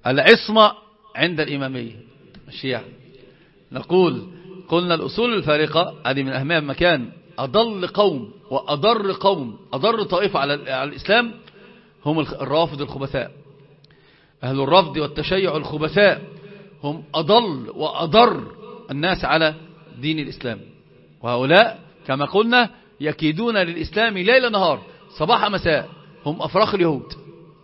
العصمة عند الإمامية الشيعة. قلنا الأصول الفارقة هذه من أهمها مكان أضل قوم وأضر قوم، أضر طائفة على الإسلام هم الرافض الخبثاء. أهل الرفض والتشيع الخبثاء هم أضل وأضر الناس على دين الإسلام، وهؤلاء كما قلنا يكيدون للإسلام ليل نهار صباح مساء. هم أفراخ اليهود،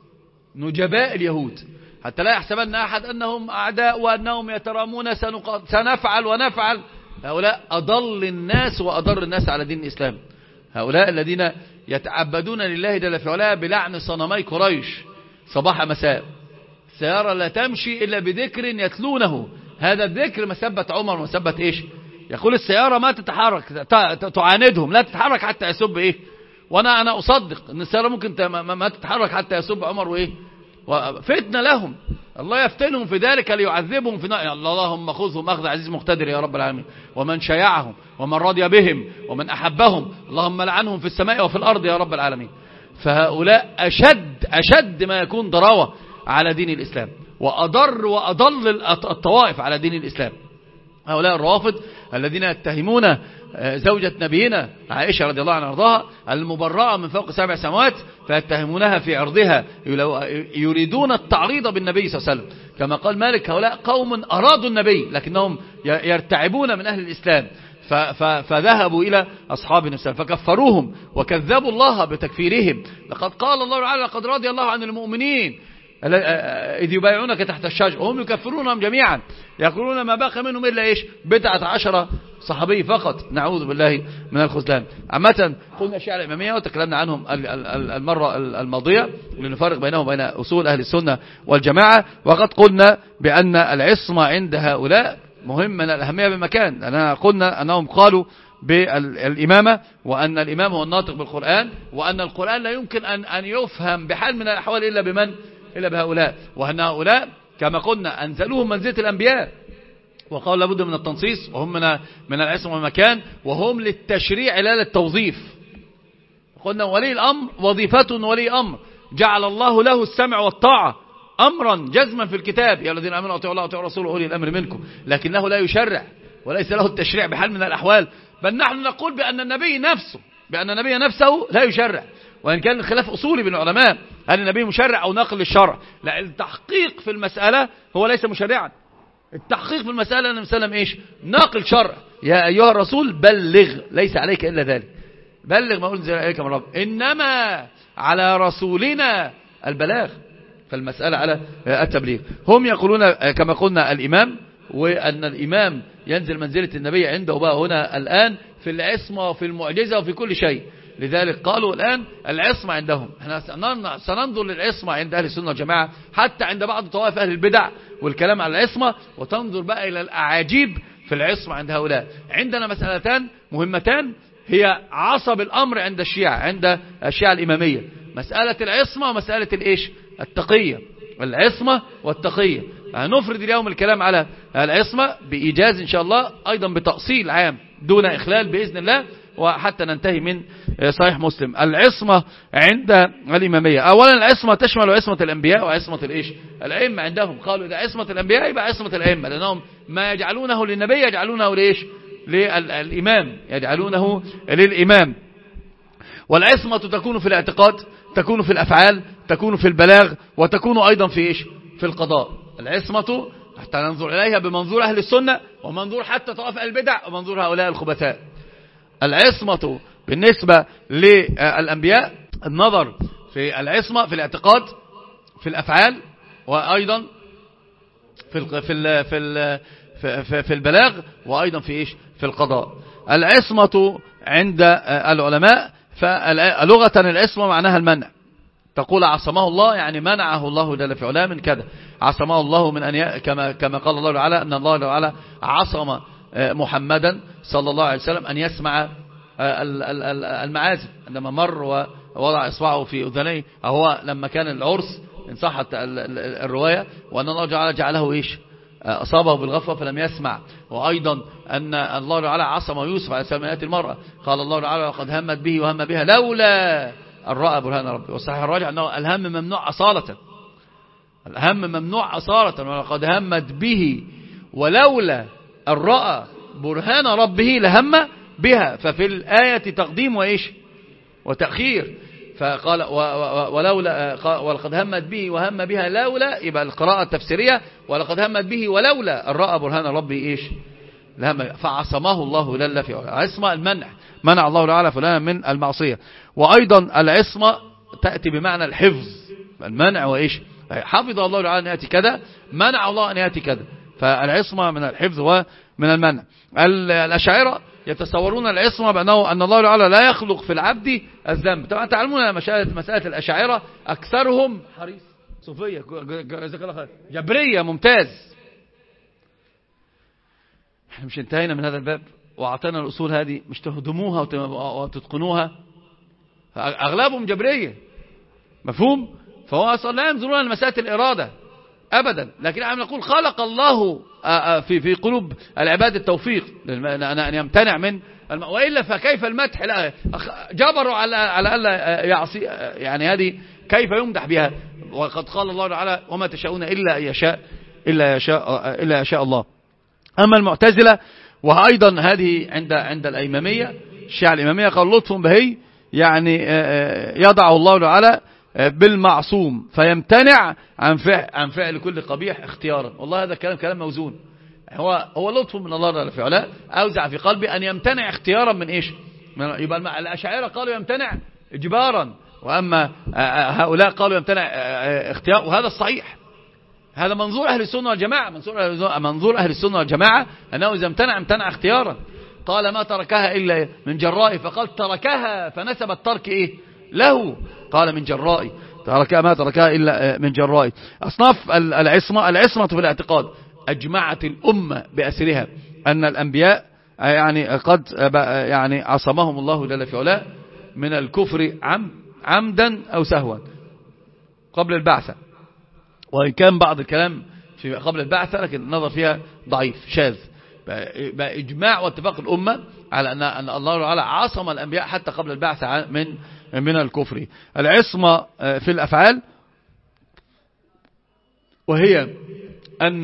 نجباء اليهود، حتى لا يحسبن أحد أنهم أعداء وأنهم يترامون سنفعل ونفعل. هؤلاء أضل الناس وأضر الناس على دين الإسلام. هؤلاء الذين يتعبدون لله جل في علاه بلعن صنمي قريش صباح مساء. السيارة لا تمشي إلا بذكر يتلونه، هذا الذكر مسبة عمر ومسبة إيش؟ يقول السيارة ما تتحرك، تعاندهم، لا تتحرك حتى يسب إيه. وأنا أصدق أن السيارة ممكن ما تتحرك حتى يسب عمر وإيه، وفتنة لهم. الله يفتنهم في ذلك ليعذبهم في اللهم خذهم أخذ عزيز مقتدر يا رب العالمين. ومن شيعهم ومن رضي بهم ومن أحبهم اللهم لعنهم في السماء وفي الأرض يا رب العالمين. فهؤلاء أشد ما يكون ضراوة على دين الإسلام، وأضر وأضل الطوائف على دين الإسلام. هؤلاء الروافض الذين يتهمون زوجة نبينا عائشة رضي الله عنها وارضاها المبرأة من فوق 7 سماوات، فيتهمونها في عرضها، يريدون التعريض بالنبي صلى الله عليه وسلم. كما قال مالك هؤلاء قوم أرادوا النبي لكنهم يرتعبون من أهل الإسلام، فذهبوا إلى أصحاب النبي فكفروهم وكذبوا الله بتكفيرهم. لقد قال الله تعالى لقد رضي الله عن المؤمنين إذ يبايعونك تحت الشجرة وهم يكفرونهم جميعا، يقولون ما باقي منهم إلا إيش 10 صحابي فقط، نعوذ بالله من الخذلان. عامة قلنا الشيعة الإمامية وتكلمنا عنهم المرة الماضية لنفرق بينهم وبين أصول أهل السنة والجماعة. وقد قلنا بأن العصمة عند هؤلاء مهم من الأهمية بمكان، لأننا قلنا أنهم قالوا بالإمامة، وأن الإمام هو الناطق بالقرآن، وأن القرآن لا يمكن أن يفهم بحال من الأحوال إلا بمن؟ إلا بهؤلاء. وأن هؤلاء كما قلنا أنزلوهم منزلة الأنبياء، وقال لابد من التنصيص، وهم من العصمة والمكان، وهم للتشريع لا للتوظيف. قلنا ولي الأمر وظيفة ولي أمر جعل الله له السمع والطاعة أمرا جزما في الكتاب، يا الذين آمنوا أطيعوا الله وأطيعوا الرسول وأولي الأمر منكم، لكنه لا يشرع وليس له التشريع بحال من الأحوال. بل نحن نقول بأن النبي نفسه لا يشرع، وإن كان الخلاف أصولي بين العلماء هل النبي مشرع أو ناقل للشرع. لا، التحقيق في المسألة هو ليس مشرعا، التحقيق في المسألة أن مسلم إيش؟ ناقل شرع. يا أيها الرسول بلغ، ليس عليك إلا ذلك، بلغ ما أنزل إليك من رب، إنما على رسولنا البلاغ. فالمسألة على التبليغ. هم يقولون كما قلنا الإمام، وأن الإمام ينزل منزلة النبي عنده بقى هنا الآن في العصمة وفي المعجزة وفي كل شيء. لذلك قالوا الآن العصمة عندهم. احنا سننظر للعصمة عند أهل السنة والجماعة، حتى عند بعض طوائف أهل البدع والكلام على العصمة، وتنظر بقى إلى الأعاجيب في العصمة عند هؤلاء. عندنا مسألتان مهمتان هي عصب الأمر عند الشيعة، عند الشيعة الإمامية، مسألة العصمة ومسألة الإيش؟ التقية. العصمة والتقية. هنفرد اليوم الكلام على العصمة بإيجاز إن شاء الله، أيضا بتأصيل عام دون إخلال بإذن الله، وحتى ننتهي من صحيح مسلم. العصمة عند الإمامية، أولا العصمة تشمل عصمة الأنبياء وعصمة الإيش؟ الأئمة. عندهم قالوا إذا عصمة الأنبياء يبقى عصمة الأئمة، لأنهم ما يجعلونه للنبي يجعلونه لإيش؟ للإمام، يجعلونه للإمام. والعصمة تكون في الاعتقاد، تكون في الأفعال، تكون في البلاغ، وتكون أيضا في إيش؟ في القضاء. العصمة حتى ننظر إليها بمنظور أهل السنة، ومنظور حتى طرف البدع، ومنظور هؤلاء الخبثاء. العصمة بالنسبة للأنبياء النظر في العصمة في الاعتقاد، في الأفعال، وأيضا في البلاغ، وأيضا في إيش؟ في القضاء. العصمة عند العلماء فلغة العصمة معناها المنع. تقول عصمه الله يعني منعه الله جل في علاه من كذا، عصمه الله من أن كما قال الله تعالى أن الله تعالى عصم محمدا صلى الله عليه وسلم أن يسمع المعازف عندما مر ووضع إصبعه في أذنيه، هو لما كان العرس إن صحت الرواية، وأن الله جعله إيش؟ أصابه بالغفوة فلم يسمع. وأيضا أن الله تعالى عصم يوسف عليه السلام من آيات المرأة، قال الله تعالى وقد همت به وهم بها لولا أن رأى برهان ربه. والصحيح الراجع أنه الهم ممنوع أصالة، الهم ممنوع أصالة. ولقد همت به ولولا أن رأى برهان ربه لهم بها. ففي الآية تقديم وإيش وتأخير. فقال ولولا ولقد همت به وهم بها لولا، يبقى القراءة التفسيرية ولقد همت به ولولا أن رأى برهان ربه إيش لهم، فعصمه الله جل في علاه. عصمة المنع، منع الله تعالى فلان من المعصية. وأيضا العصمة تأتي بمعنى الحفظ، المنع وإيش، حفظ الله تعالى أن يأتي كذا، منع الله أن يأتي كذا. فالعصمة من الحفظ ومن المنع. الأشاعرة يتصورون العصمة بأنه أن الله تعالى لا يخلق في العبد الذنب. طبعا تعلمون مسألة الأشاعرة أكثرهم حريص صوفية جبرية ممتاز. احنا مش انتهينا من هذا الباب وأعطينا الأصول هذه، مش تهدموها وتتقنوها. أغلبهم جبرية، مفهوم؟ فهو أصلا لا ينظرون لمسألة الإرادة أبدا، لكن عم نقول خلق الله في قلوب العباد التوفيق أن يمتنع من وإلا فكيف المدح؟ لا جبروا على ألا يعصي، يعني هذه كيف يمدح بها؟ وقد قال الله تعالى وما تشاءون إلا يشاء الله. أما المعتزلة وأيضا هذه عند الإمامية، الشيعة الإمامية، قال لطف بهي يعني يضع الله تعالى بالمعصوم فيمتنع عن فعل كل قبيح اختيارا. والله هذا كلام موزون. هو لطف من الله تعالى في علاه أوزع في قلبي أن يمتنع اختيارا من إيش. يبقى الأشاعرة قالوا يمتنع إجبارا، وأما هؤلاء قالوا يمتنع اختيار، وهذا الصحيح. هذا منظور أهل السنة والجماعة. منظور أهل السنة والجماعة أنه إذا امتنع اختيارا. قال ما تركها إلا من جرائي، فقال تركها فنسب الترك إيه له، قال من جرائي، ما تركها إلا من جرائي. أصناف العصمة في الاعتقاد أجمعت الأمة بأسرها أن الأنبياء يعني قد يعني عصمهم الله جل في علاه من الكفر عمدا أو سهوا قبل البعثة، وإن كان بعض الكلام في قبل البعثة لكن النظر فيها ضعيف شاذ. بقى إجماع واتفاق الأمة على أن الله تعالى عصم الأنبياء حتى قبل البعثة من الكفر. العصمة في الأفعال، وهي أن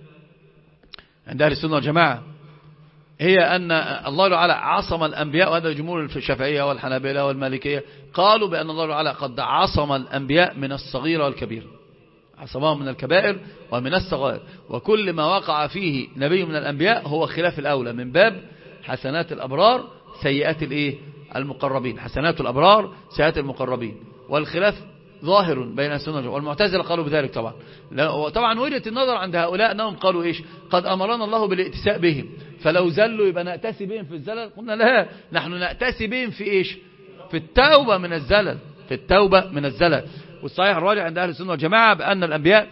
عند أهل السنة والجماعة هي أن الله تعالى عصم الأنبياء، وهذا جمهور الشافعية والحنابلة والمالكية قالوا بأن الله تعالى قد عصم الأنبياء من الصغير والكبير، عصمهم من الكبائر ومن الصغائر، وكل ما وقع فيه نبي من الأنبياء هو خلاف الأولى من باب حسنات الأبرار سيئات المقربين، حسنات الأبرار سيئات المقربين، والخلاف ظاهر بين السنة. والمعتزلة قالوا بذلك طبعا. طبعا وجهة النظر عند هؤلاء أنهم قالوا إيش؟ قد أمرنا الله بالائتساء بهم، فلو زلوا يبقى نأتسي بهم في الزلل. قلنا لا، نحن نأتسي بهم في إيش؟ في التوبة من الزلل، في التوبة من الزلل. والصحيح الراجع عند أهل السنة والجماعة بأن الأنبياء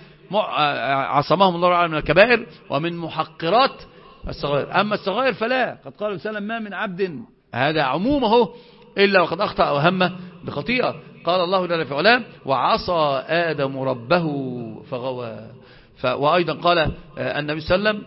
عصمهم الله تعالى من الكبائر ومن محقرات الصغائر. أما الصغائر فلا، قد قال وسلم ما من عبد، هذا عمومه، إلا وقد أخطأ أو هم بخطيئة. قال الله جل في علاه وعصى آدم ربه فغوى. وأيضا قال النبي صلى الله عليه وسلم،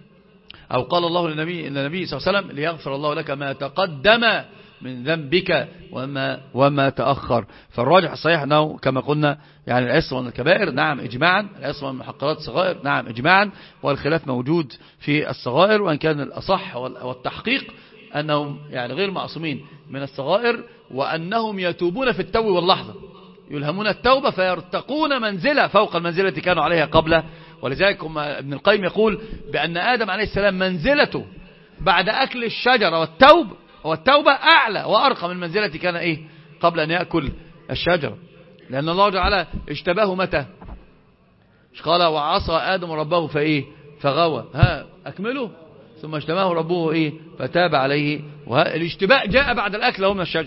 أو قال الله للنبي صلى الله عليه وسلم ليغفر الله لك ما تقدم من ذنبك وما تأخر. فالراجح الصحيح أنه كما قلنا يعني العصمة من الكبائر نعم إجماعا، العصمة من محقرات الصغائر نعم إجماعا، والخلاف موجود في الصغائر، وأن كان الأصح والتحقيق أنهم يعني غير معصومين من الصغائر، وأنهم يتوبون في التو واللحظة، يلهمون التوبة فيرتقون منزلة فوق المنزلة التي كانوا عليها قبل. ولذلك ابن القيم يقول بأن آدم عليه السلام منزلته بعد أكل الشجرة والتوبة أعلى وأرقى من المنزلة التي كان إيه قبل أن يأكل الشجرة، لأن الله تعالى اجتباه متى؟ قال وعصى آدم ربه فإيه فغوى. أكمله ثم اجتباه ربه إيه فتاب عليه. والاشتباء جاء بعد الأكل من الشجر،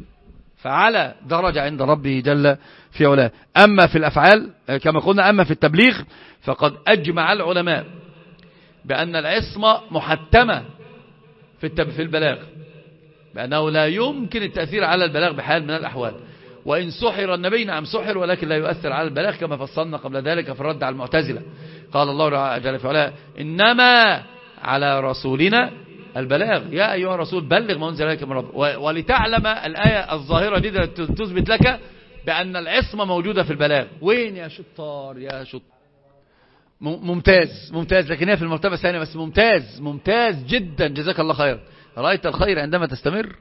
فعلى درجة عند ربه جل في علاه. أما في الأفعال كما قلنا، أما في التبليغ فقد أجمع العلماء بأن العصمة محتمة في البلاغ، بأنه لا يمكن التأثير على البلاغ بحال من الأحوال. وإن سحر النبي نعم سحر، ولكن لا يؤثر على البلاغ كما فصلنا قبل ذلك في الرد على المعتزلة. قال الله جل في علاه إنما على رسولنا البلاغ يا أيها الرسول بلغ ما أنزل إليك من ربك. ولتعلم الآية الظاهرة دي تثبت لك بأن العصمة موجودة في البلاغ. وين يا شطار يا شطار؟ ممتاز ممتاز، لكن هي في المرتبة الثانية بس. ممتاز ممتاز جدا، جزاك الله خير. رأيت الخير عندما تستمر.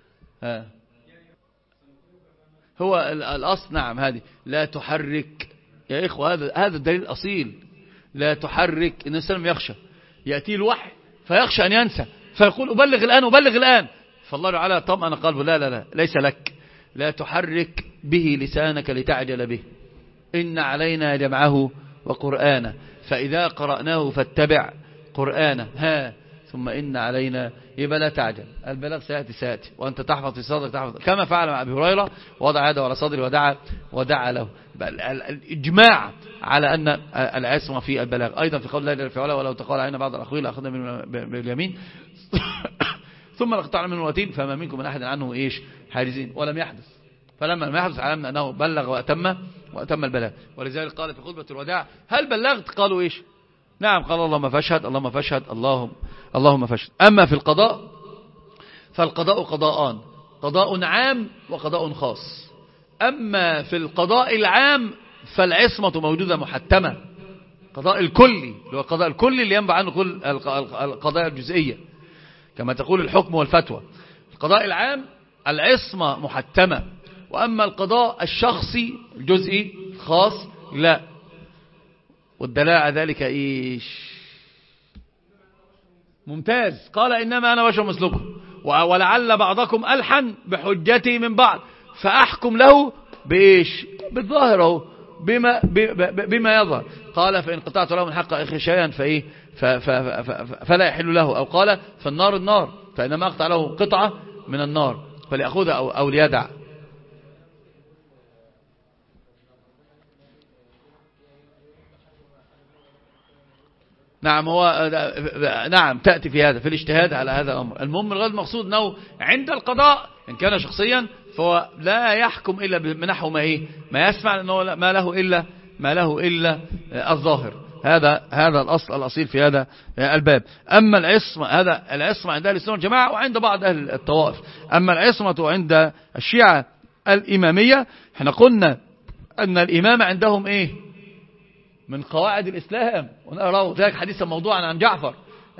هو الأصل نعم هذه لا تحرك يا إخوة، هذا الدليل الأصيل. لا تحرك. إن الإنسان يخشى يأتي الوحي فيخشى أن ينسى فيقول أبلغ الآن أبلغ الآن، فالله تعالى طمأن قلبه. لا لا لا، ليس لك. لا تحرك به لسانك لتعجل به، إن علينا جمعه وقرآنه، فإذا قرأناه فاتبع قرآنه ثم إن علينا. يبقى لا تعجل، البلاغ سيأتي وأنت تحفظ في صدرك، تحفظ كما فعل مع أبي هريرة، وضع يده على صدره ودعا له. الإجماع على أن العصمة في البلاغ. أيضا في قول الله جل في علاه ولو تقال علينا بعض الأقوال أخذنا من باليمين ثم لقطعنا منه الوتين فما منكم من أحد عنه حاجزين. ولم يحدث. فلما لم يحدث علمنا أنه بلغ وأتم البلاغ. ولذلك قال في خطبة الوداع هل بلغت؟ قالوا نعم. قال اللهم فاشهد اللهم فاشهد اللهم فاشهد. أما في القضاء فالقضاء قضاءان، قضاء عام وقضاء خاص. أما في القضاء العام فالعصمة موجودة محتمة. قضاء الكلي هو القضاء الكلي اللي ينبع عنه كل القضايا الجزئية كما تقول الحكم والفتوى. القضاء العام العصمة محتمة. وأما القضاء الشخصي الجزئي الخاص لا. والدلالة على ذلك ممتاز. قال إنما أنا بشر مثلكم ولعل بعضكم ألحن بحجتي من بعض فأحكم له بالظاهر بما يظهر. قال فإن قطعت له من حق أخي شيئا فلا يحل له. أو قال فالنار النار، فإنما أقطع له قطعة من النار فليأخذها أو ليدع. نعم نعم تأتي في هذا في الاجتهاد على هذا الأمر. المهم الغرض المقصود أنه عند القضاء إن كان شخصيا فهو لا يحكم إلا بنحو ما يسمع، لأنه ما له إلا الظاهر. هذا الأصل الأصيل في هذا الباب. أما العصمة عند أهل السنة والجماعة وعند بعض أهل الطوائف. أما العصمة عند الشيعة الإمامية احنا قلنا أن الإمامة عندهم من قواعد الإسلام، ونرى ذلك حديثا موضوعا عن جعفر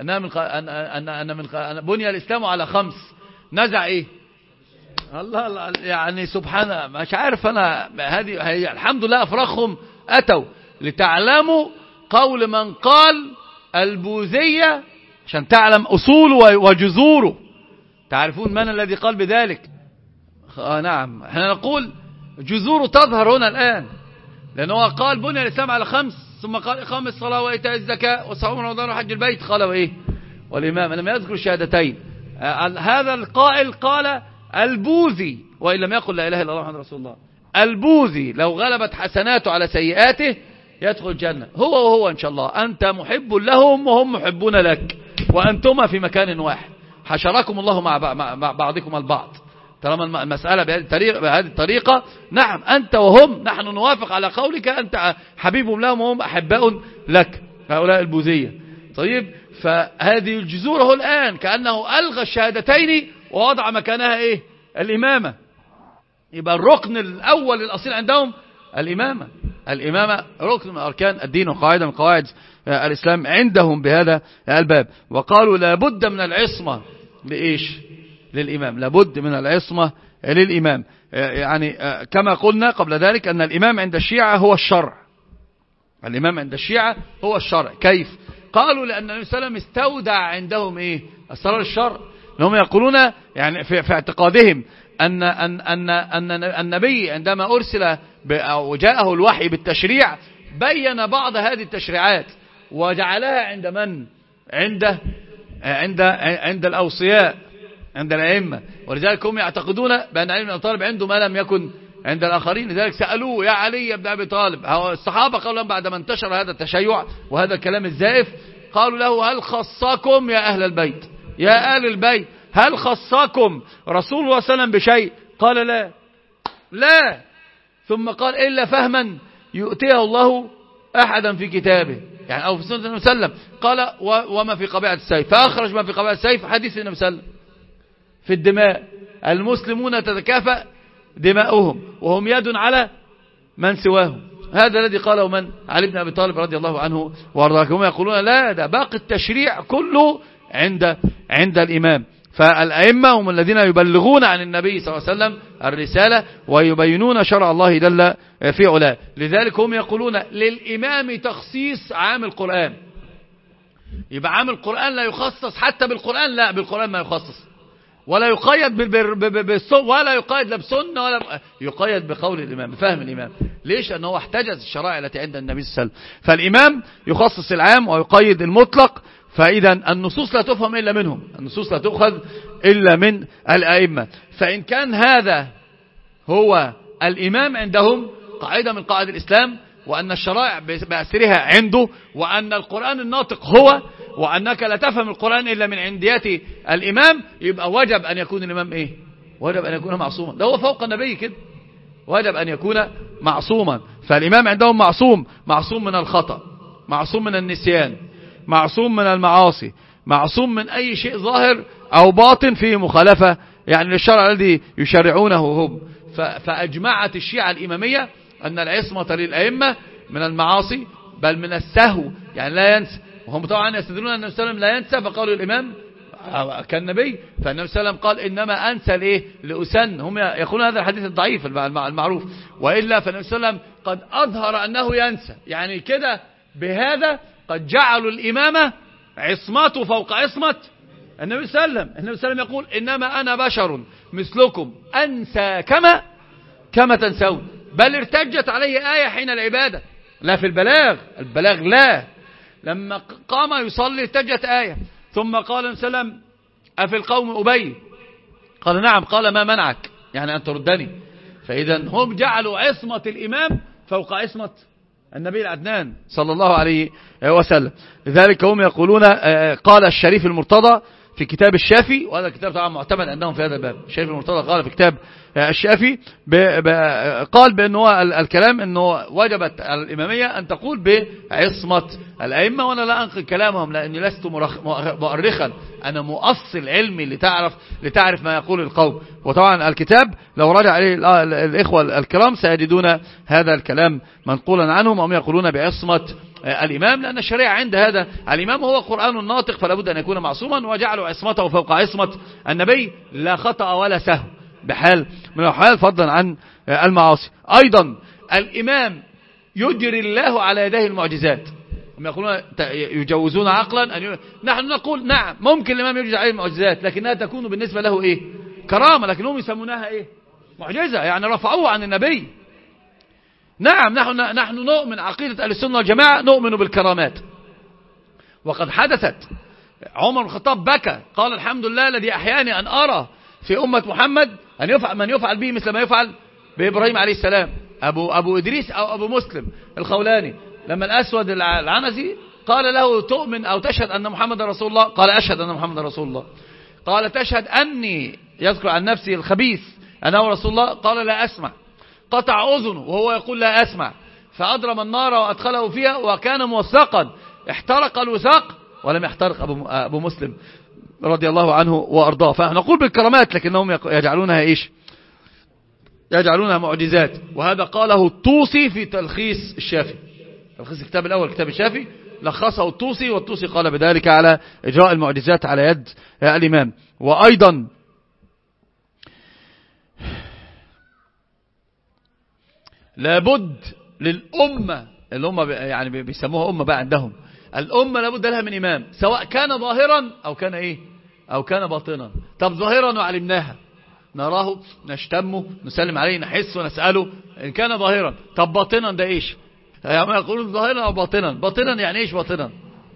أن بني الإسلام على 5 نزع الله يعني سبحانه. مش عارف أنا هذه الحمد لله أفرخهم أتوا لتعلموا قول من قال البوذية عشان تعلم أصوله وجذوره. تعرفون من الذي قال بذلك؟ نعم احنا نقول جذوره تظهر هنا الآن، لأنه قال بني الإسلام على 5 ثم قال إقام الصلاة وإيتاء الزكاة وصوم رمضان وحج البيت. قال والإمام لم يذكر الشهادتين. هذا القائل قال البوذي وإن لم يقل لا إله إلا الله محمد رسول الله. البوذي لو غلبت حسناته على سيئاته يدخل الجنة هو إن شاء الله. أنت محب لهم وهم محبون لك وأنتما في مكان واحد، حشركم الله مع بعضكم البعض. طالما المسألة بهذه الطريقة نعم أنت وهم نحن نوافق على قولك أنت حبيب لهم وهم أحباء لك، هؤلاء البوذية. طيب فهذه الجذور الآن كأنه ألغى الشهادتين ووضع مكانها الإمامة. يبقى الركن الأول الأصيل عندهم الإمامة ركن من أركان الدين وقاعدة من قواعد الإسلام عندهم بهذا الباب. وقالوا لابد من العصمة للإمام، لابد من العصمة للإمام. يعني كما قلنا قبل ذلك أن الإمام عند الشيعة هو الشرع. الإمام عند الشيعة هو الشرع. كيف؟ قالوا لأن النبي صلى الله عليه وسلم استودع عندهم أسرار الشرع. لهم يقولون يعني في اعتقادهم أن النبي عندما أرسل وجاءه الوحي بالتشريع بين بعض هذه التشريعات وجعلها عند من؟ عند الأوصياء، عند الأئمة. ولذلك هم يعتقدون بأن علي بن أبي طالب عنده ما لم يكن عند الآخرين. لذلك سألوه يا علي بن أبي طالب، الصحابة قالوا لهم بعد ما انتشر هذا التشيع وهذا الكلام الزائف قالوا له هل خصكم يا أهل البيت يا آل البيت هل خصكم رسول الله صلى الله عليه وسلم بشيء؟ قال لا. ثم قال إلا فهما يؤتيه الله أحدا في كتابه يعني أو في سنة النبي صلى الله عليه وسلم. قال وما في قبيعة السيف، فأخرج ما في قبيعة السيف حديث النبي صلى الله عليه وسلم في الدماء المسلمون تتكافأ دماؤهم وهم يد على من سواهم. هذا الذي قاله من؟ علي بن أبي طالب رضي الله عنه وارضاه. هم يقولون لا، ده باقي التشريع كله عند الإمام. فالأئمة هم الذين يبلغون عن النبي صلى الله عليه وسلم الرسالة ويبينون شرع الله جل في علاه. لذلك هم يقولون للإمام تخصيص عام القرآن. يبقى عام القرآن لا يخصص حتى بالقرآن، لا بالقرآن ما يخصص، ولا يقيد ولا يقيد لا بسنة ولا يقيد بقول الإمام، بفهم الإمام. ليش؟ لأنه احتجز الشرائع التي عند النبي صلى الله عليه وسلم. فالإمام يخصص العام ويقيد المطلق. فإذا النصوص لا تفهم إلا منهم، النصوص لا تؤخذ إلا من الأئمة. فإن كان هذا هو الإمام عندهم، قاعدة من قواعد الإسلام، وأن الشرائع بأسرها عنده، وأن القرآن الناطق هو، وأنك لا تفهم القرآن إلا من عنديات الإمام، يبقى وجب أن يكون الإمام إيه؟ وجب أن يكون معصوما. ده هو فوق النبي كده، وجب أن يكون معصوما. فالإمام عندهم معصوم من الخطأ، معصوم من النسيان، معصوم من المعاصي، معصوم من أي شيء ظاهر أو باطن فيه مخالفة يعني للشرع الذي يشرعونه هم. فأجمعت الشيعة الإمامية أن العصمة للأئمة من المعاصي، بل من السهو، يعني لا ينسى. وهم طبعا يستدلون أن النبي صلى الله عليه وسلم لا ينسى، فقالوا الإمام كالنبي، فالنبي صلى الله عليه وسلم قال إنما أنسى لإيه؟ لأسن. هم يقولون هذا الحديث الضعيف المعروف، وإلا فالنبي صلى الله عليه وسلم قد أظهر أنه ينسى، يعني كده بهذا قد جعلوا الإمامة عصمته فوق عصمة النبي صلى الله عليه وسلم. النبي صلى الله عليه وسلم يقول إنما أنا بشر مثلكم أنسى كما تنسون، بل ارتجت عليه آية حين العبادة، لا في البلاغ لا. لما قام يصلي ارتجت آية، ثم قال النبي صلى الله عليه وسلم أفي القوم أبي؟ قال نعم. قال ما منعك؟ يعني أن تردني. فإذا هم جعلوا عصمة الإمام فوق عصمة النبي العدنان صلى الله عليه وسلم. لذلك هم يقولون، قال الشريف المرتضى في كتاب الشافي، وهذا الكتاب طبعا معتمد عندهم في هذا الباب، الشريف المرتضى قال في كتاب الشافي قال بأنه الكلام أنه وجبت الإمامية أن تقول بعصمة الأئمة. وأنا لا أنقل كلامهم لأني لست مؤرخا، أنا مؤصل علمي لتعرف ما يقول القوم. وطبعا الكتاب لو رجع عليه الإخوة الكرام سيجدون هذا الكلام منقولا عنهم، وهم يقولون بعصمة الإمام، لأن الشريعة عند هذا الإمام هو قرآن الناطق، فلا بد أن يكون معصوما، وجعلوا عصمته فوق عصمة النبي، لا خطأ ولا سهو بحال من الحال، فضلا عن المعاصي. أيضا الإمام يجري الله على يديه المعجزات. هم يقولون يجوزون عقلا نحن نقول نعم ممكن الإمام يجري عليه المعجزات، لكنها تكون بالنسبة له إيه؟ كرامة، لكنهم يسمونها إيه؟ معجزة، يعني رفعوه عن النبي. نعم نحن نؤمن، عقيدة أهل السنة والجماعة نؤمن بالكرامات. وقد حدثت، عمر بن الخطاب بكى قال الحمد لله الذي أحياني أن أرى في أمة محمد من يفعل به مثل ما يفعل بإبراهيم عليه السلام. أبو إدريس أو أبو مسلم الخولاني، لما الأسود العنزي قال له تؤمن أو تشهد أن محمد رسول الله؟ قال أشهد أن محمد رسول الله. قال تشهد أني، يذكر عن نفسه الخبيث، أنه رسول الله؟ قال لا أسمع. قطع أذنه وهو يقول لا أسمع، فأضرم النار وأدخله فيها وكان موثقا، احترق الوثاق ولم يحترق أبو مسلم رضي الله عنه وأرضاه. فنقول بالكرامات، لكنهم يجعلونها إيش؟ يجعلونها معجزات. وهذا قاله الطوسي في تلخيص الشافي، تلخيص الكتاب الأول كتاب الشافي، لخصه الطوسي، والطوسي قال بذلك على إجراء المعجزات على يد الإمام. وأيضا لابد للأمة، الأمة يعني بيسموها أمة بقى عندهم، الأمة لابد لها من إمام، سواء كان ظاهرا أو كان إيه أو كان باطنا. طب ظاهرا وعلمناها، نراه نشتمه نسلم عليه نحس ونسأله إن كان ظاهرا. طب باطنا ده إيش؟ يعني يقولون ظاهرا أو باطنا. باطنا يعني إيش باطنا؟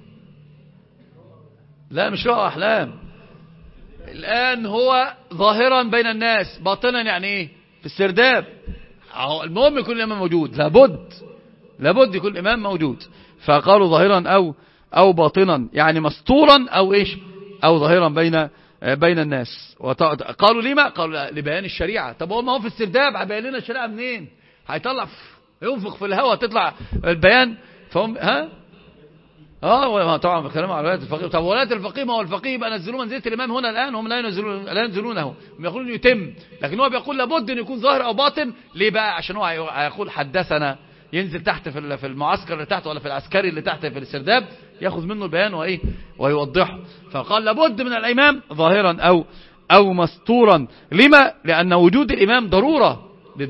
لا مش رؤى أحلام. الآن هو ظاهرا بين الناس، باطنا يعني إيه؟ في السرداب. المهم يكون الإمام موجود، لابد يكون الإمام موجود. فقالوا ظاهرا أو باطنا، يعني مستورا أو إيش أو ظاهرا بين الناس. قالوا لما؟ قالوا لبيان الشريعة. طب هو ما هو في السرداب، هيبين لنا الشريعة منين؟ هيطلع ينفخ في الهواء تطلع البيان. فهم طبعا بكلام على ولاية الفقيه. طب ولاية الفقيه، ما هو الفقيه يبقى نزلوه منزلة الإمام هنا الآن، هم لا ينزلونه، هم يقولون يتم، لكن هو بيقول لابد أن يكون ظاهر أو باطن. ليه بقى؟ عشان هو هيقول حدثنا، ينزل تحت في المعسكر اللي تحت، ولا في العسكري اللي تحت في السرداب، ياخذ منه البيان ويوضحه. فقال لابد من الإمام ظاهرا أو مستورا. لما؟ لأن وجود الإمام ضرورة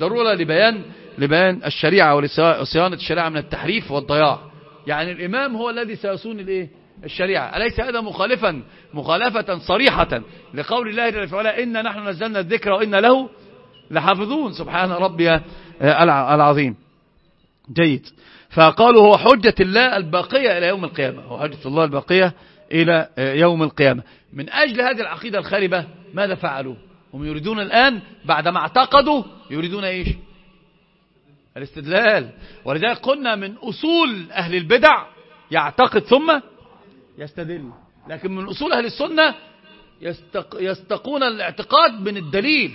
لبيان الشريعة وصيانة الشريعة من التحريف والضياع. يعني الإمام هو الذي سيصون الشريعة. أليس هذا مخالفة صريحة لقول الله جل وعلا إنا نحن نزلنا الذكر وإنا له لحافظون، سبحان ربي العظيم. جيد. فقالوا هو حجة الله الباقية إلى يوم القيامة، هو حجة الله الباقية إلى يوم القيامة. من أجل هذه العقيدة الخاربة ماذا فعلوا؟ هم يريدون الآن بعدما اعتقدوا يريدون إيش؟ الاستدلال. ولذلك قلنا من أصول أهل البدع يعتقد ثم يستدل، لكن من أصول أهل السنة يستقون الاعتقاد من الدليل.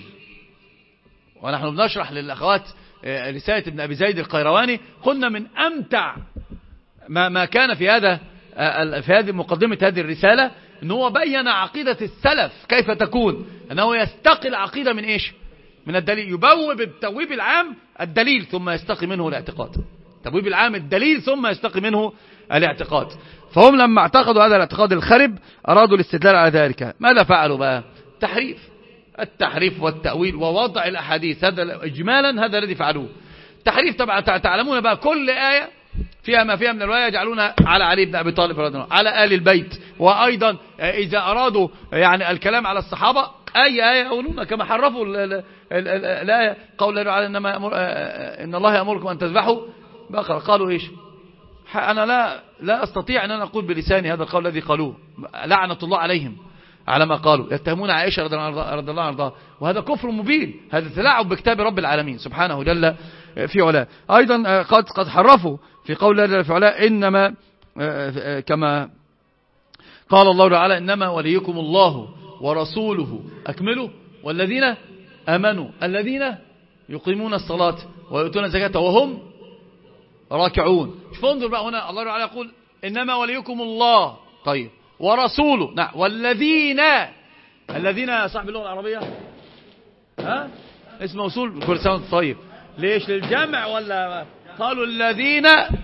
ونحن بنشرح للأخوات رسالة ابن أبي زيد القيرواني، قلنا من أمتع ما كان في هذه مقدمة هذه الرسالة أنه هو بيّن عقيدة السلف كيف تكون، أنه يستقي العقيدة من إيش؟ من الدليل. يبوب التبويب العام الدليل ثم يستقي منه الاعتقاد، التبويب العام الدليل ثم يستقي منه الاعتقاد. فهم لما اعتقدوا هذا الاعتقاد الخرب أرادوا الاستدلال على ذلك. ماذا فعلوا بقى؟ التحريف والتأويل ووضع الأحاديث، هذا إجمالا هذا الذي فعلوه. تحريف طبعا تعلمون بقى كل آية فيها ما فيها من الرواية يجعلونها على علي بن أبي طالب رضي الله عنه، على آل البيت. وأيضا إذا أرادوا يعني الكلام على الصحابة أي آية يقولون كما حرفوا الآية، قول الله تعالى إن الله يأمركم أن تذبحوا بقرة. قالوا إيش؟ أنا لا أستطيع أن أنا أقول بلساني هذا القول الذي قالوه، لعنة الله عليهم على ما قالوا. يتهمون عائشة رضي الله عنها، وهذا كفر مبين، هذا تلاعب بكتاب رب العالمين سبحانه جل في علاه. أيضا قد حرفوا في قول الله جل في علاه إنما كما قال الله تعالى إنما وليكم الله ورسوله أكملوا والذين آمنوا الذين يقيمون الصلاة ويؤتون الزكاة وهم راكعون. فانظر بقى هنا الله تعالى يقول إنما وليكم الله، طيب، ورسوله، نعم، والذين صاحب اللغة العربية اسم موصول كل سنة طيب. ليش؟ للجمع ولا قالوا الذين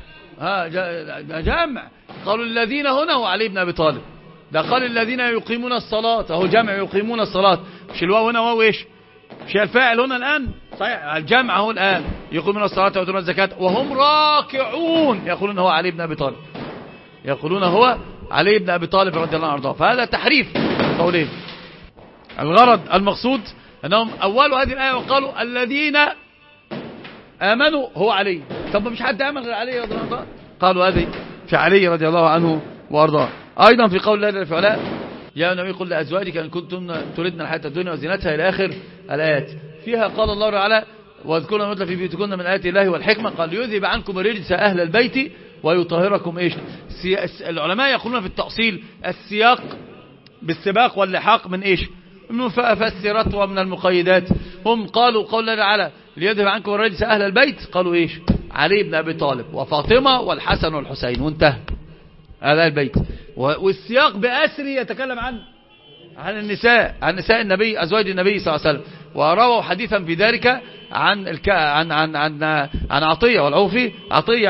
جمع؟ قالوا الذين هنا هو علي بن أبي طالب، ده قال الذين يقيمون الصلاة، اهو جمع يقيمون الصلاة، مش الواو هنا واو ايش؟ مش الفاعل هنا الآن صحيح، الجمع هو الآن يقيمون الصلاة ويؤتون الزكاة وهم راكعون، يقولون هو علي بن أبي طالب، يقولون هو علي بن أبي طالب رضي الله عنه. فهذا تحريف قولين. الغرض المقصود أنهم أولوا هذه الآية وقالوا الذين آمنوا هو علي. طب مش حد آمن غير علي رضي الله عنه، قالوا هذه في علي رضي الله عنه وأرضاه. أيضا في قول الله في علاه يا نبي قل لأزواجك إن كنتم تردن الحياة الدنيا وزينتها إلى آخر الآيات. فيها قال الله تعالى واذكرن ما يتلى في بيوتكن من آيات الله والحكمة، قال ليذهب عنكم الرجس أهل البيت ويطهركم إيش. العلماء يقولون في التأصيل السياق بالسباق واللحاق من إيش؟ من مفسرات ومن المقيدات. هم قالوا قول الله تعالى ليذهب عنكم الرجس أهل البيت، قالوا إيش؟ علي بن أبي طالب وفاطمة والحسن والحسين، وانتهى هذا البيت. والسياق بأسري يتكلم عن النساء، عن نساء النبي أزواج النبي صلى الله عليه وسلم. ورووا حديثا في ذلك عن عطية والعوفي، عطية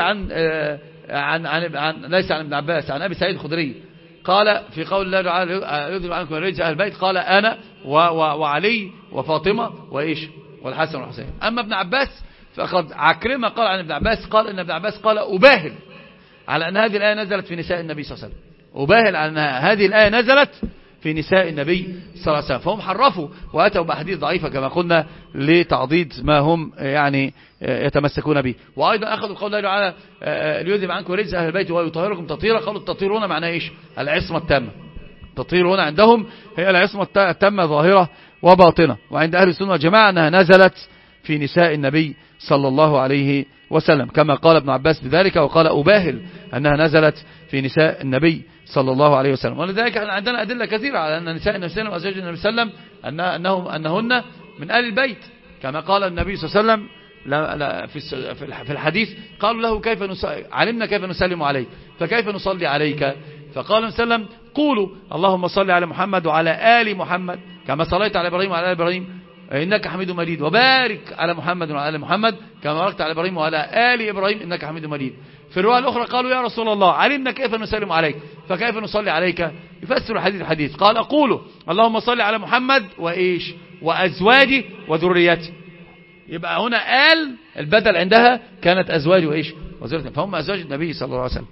عن ليس عن ابن عباس، عن أبي سعيد الخدري، قال في قول الله تعالى يذهب عنكم الرجس أهل البيت، قال أنا وعلي وفاطمة وإيش والحسن والحسين. أما ابن عباس فقد عكرمة قال عن ابن عباس، قال إن ابن عباس قال أباهل على أن هذه الآية نزلت في نساء النبي صلى الله عليه وسلم، أباهل على أن هذه الآية نزلت في نساء النبي صلى الله عليه وسلم. فهم حرفوا وأتوا بأحاديث ضعيفة كما قلنا لتعضيد ما هم يعني يتمسكون به. وأيضا أخذوا قول الله تعالى ليذهب عنكم رجس أهل البيت ويطهركم تطهيرا، قالوا التطهير هنا معناه إيش؟ العصمة التامة. التطهير هنا عندهم هي العصمة التامة ظاهرة وباطنة، وعند أهل السنة والجماعة أنها نزلت في نساء النبي صلى الله عليه وسلم كما قال ابن عباس بذلك، وقال أباهل أنها نزلت في نساء النبي صلى الله عليه وسلم. ولذلك احنا عندنا أدلة كثيرة على أن نساء النبي صلى الله عليه وسلم وأزواج النبي صلى الله عليه وسلم أنهن من آل البيت، كما قال النبي صلى الله عليه وسلم لا في الحديث قالوا له علمنا كيف نسلم عليك فكيف نصلي عليك؟ فقال وسلم قولوا اللهم صل على محمد وعلى آل محمد كما صليت على إبراهيم وعلى آل إبراهيم إنك حميد مجيد، وبارك على محمد وعلى آل محمد كما باركت على إبراهيم وعلى آل إبراهيم إنك حميد مجيد. في الرواية الأخرى قالوا يا رسول الله علمنا كيف نسلم عليك فكيف نصلي عليك؟ يفسر الحديث قال قولوا اللهم صل على محمد وإيش وأزواجه وذريته. يبقى هنا آل البدل عندها كانت أزواجه وإيش وذريته، فهم أزواج النبي صلى الله عليه وسلم.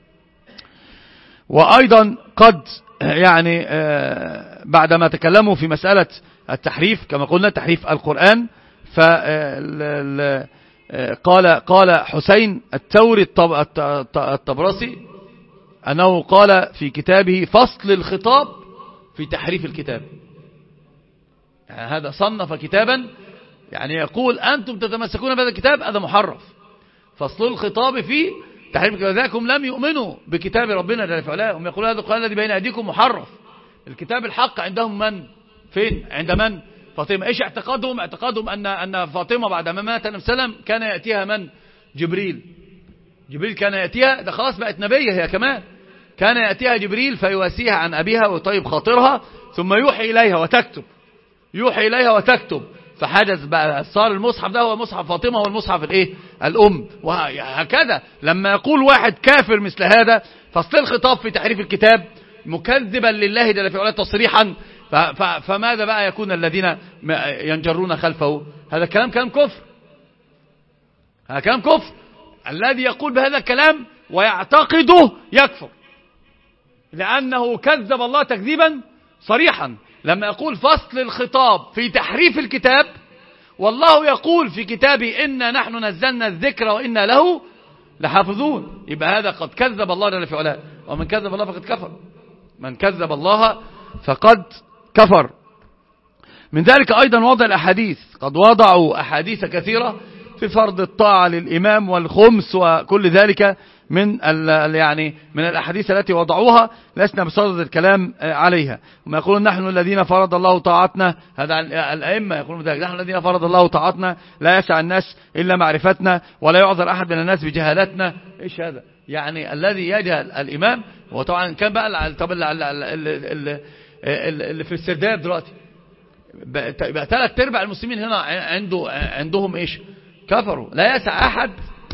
وأيضا قد يعني بعدما تكلموا في مسألة التحريف كما قلنا تحريف القرآن، قال حسين الثوري الطبرسي أنه قال في كتابه فصل الخطاب في تحريف الكتاب. يعني هذا صنف كتابا يعني يقول أنتم تتمسكون بهذا الكتاب هذا محرف، فصل الخطاب في تحريف الكتاب. ذاكم لم يؤمنوا بكتاب ربنا جل وعلا، هم يقولون هذا القرآن الذي بين أيديكم محرف. الكتاب الحق عندهم من؟ فين؟ عند من؟ فاطمة. ايش اعتقادهم؟ اعتقادهم أن فاطمة بعد ما مات النبي صلى الله عليه وسلم كان يأتيها من؟ جبريل كان يأتيها، ده خلاص بقت نبية هي كمان، كان يأتيها جبريل فيواسيها عن أبيها ويطيب خاطرها ثم يوحي إليها وتكتب فحدث بقى صار المصحف ده هو مصحف فاطمة والمصحف الايه الأم. وهكذا لما يقول واحد كافر مثل هذا فصل الخطاب في تحريف الكتاب مكذبا لله جل في علاه تصريحا، فماذا بقى يكون الذين ينجرون خلفه؟ هذا كلام كفر، هذا كلام كفر. الذي يقول بهذا الكلام ويعتقده يكفر، لأنه كذب الله تكذيبا صريحا لما يقول فصل الخطاب في تحريف الكتاب، والله يقول في كتابه إنا نحن نزلنا الذكر وإنا له لحافظون. يبقى هذا قد كذب الله جل في علاه، ومن كذب الله فقد كفر، من كذب الله فقد كفر. من ذلك أيضا وضع الأحاديث، قد وضعوا أحاديث كثيرة في فرض الطاعة للإمام والخمس وكل ذلك من يعني من الأحاديث التي وضعوها لسنا بصدد الكلام عليها. هم يقولون نحن الذين فرض الله طاعتنا، هذا الأئمة يقولون ذلك، نحن الذين فرض الله طاعتنا لا يسع الناس إلا معرفتنا ولا يعذر أحد من الناس بجهالتنا. إيش هذا؟ يعني الذي يجهل الإمام، وطبعا كان بقى طب اللي في السرداب دلوقتي بقى 3/4 المسلمين هنا عندهم إيش؟ كفروا، لا يسع أحد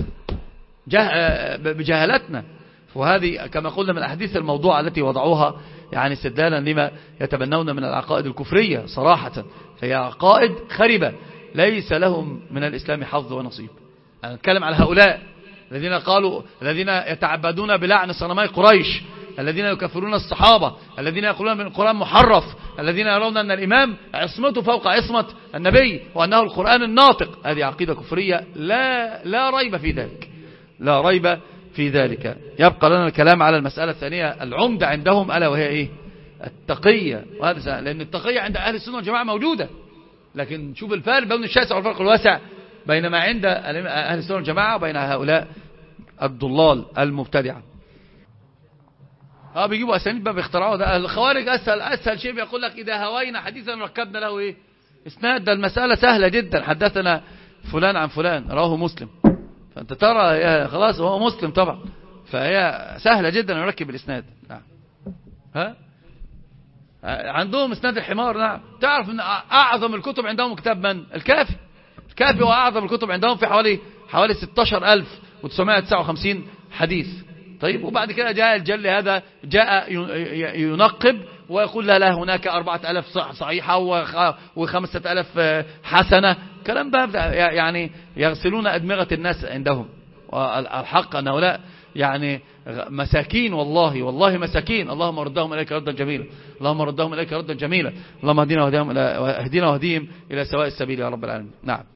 بجهالتنا. وهذه كما قلنا من الأحاديث الموضوعة التي وضعوها يعني استدلالا لما يتبنون من العقائد الكفرية صراحة، فهي عقائد خربة ليس لهم من الإسلام حظ ونصيب. أنا أتكلم على هؤلاء الذين قالوا الذين يتعبدون بلعن صنمي قريش، الذين يكفرون الصحابة، الذين يقولون من القرآن محرف، الذين يرون أن الإمام عصمته فوق عصمة النبي وأنه القرآن الناطق. هذه عقيدة كفرية لا ريب في ذلك، لا ريب في ذلك. يبقى لنا الكلام على المسألة الثانية العمدة عندهم ألا وهي إيه؟ التقية. وهذا لأن التقية عند أهل السنة والجماعة موجودة، لكن شوف الفارق بين الشاسع والفرق الواسع بينما عند أهل السنة والجماعة وبين هؤلاء الضلال المبتدعة. بيجيبوا أسانيد بقى بيخترعوا. ده الخوارج أسهل شيء بيقول لك إذا هوينا حديثا ركبنا له إيه؟ اسناد. ده المسألة سهلة جدا، حدثنا فلان عن فلان رواه مسلم، فأنت ترى خلاص هو مسلم طبعا، فهي سهلة جدا يركب الإسناد. نعم. عندهم إسناد الحمار. نعم. تعرف أن أعظم الكتب عندهم كتاب من؟ الكافي هو أعظم الكتب عندهم في حوالي 16959 حديث. طيب وبعد كده جاء الجل هذا جاء ينقب ويقول لا هناك 4000 صحيحة و5000 حسنة. كلام بقى يعني يغسلون أدمغة الناس عندهم. والحق أن هؤلاء يعني مساكين، والله مساكين. اللهم ردهم إليك ردا جميلا، اللهم ردهم إليك ردا جميلا، اللهم اهدنا واهديهم إلى سواء السبيل يا رب العالمين. نعم.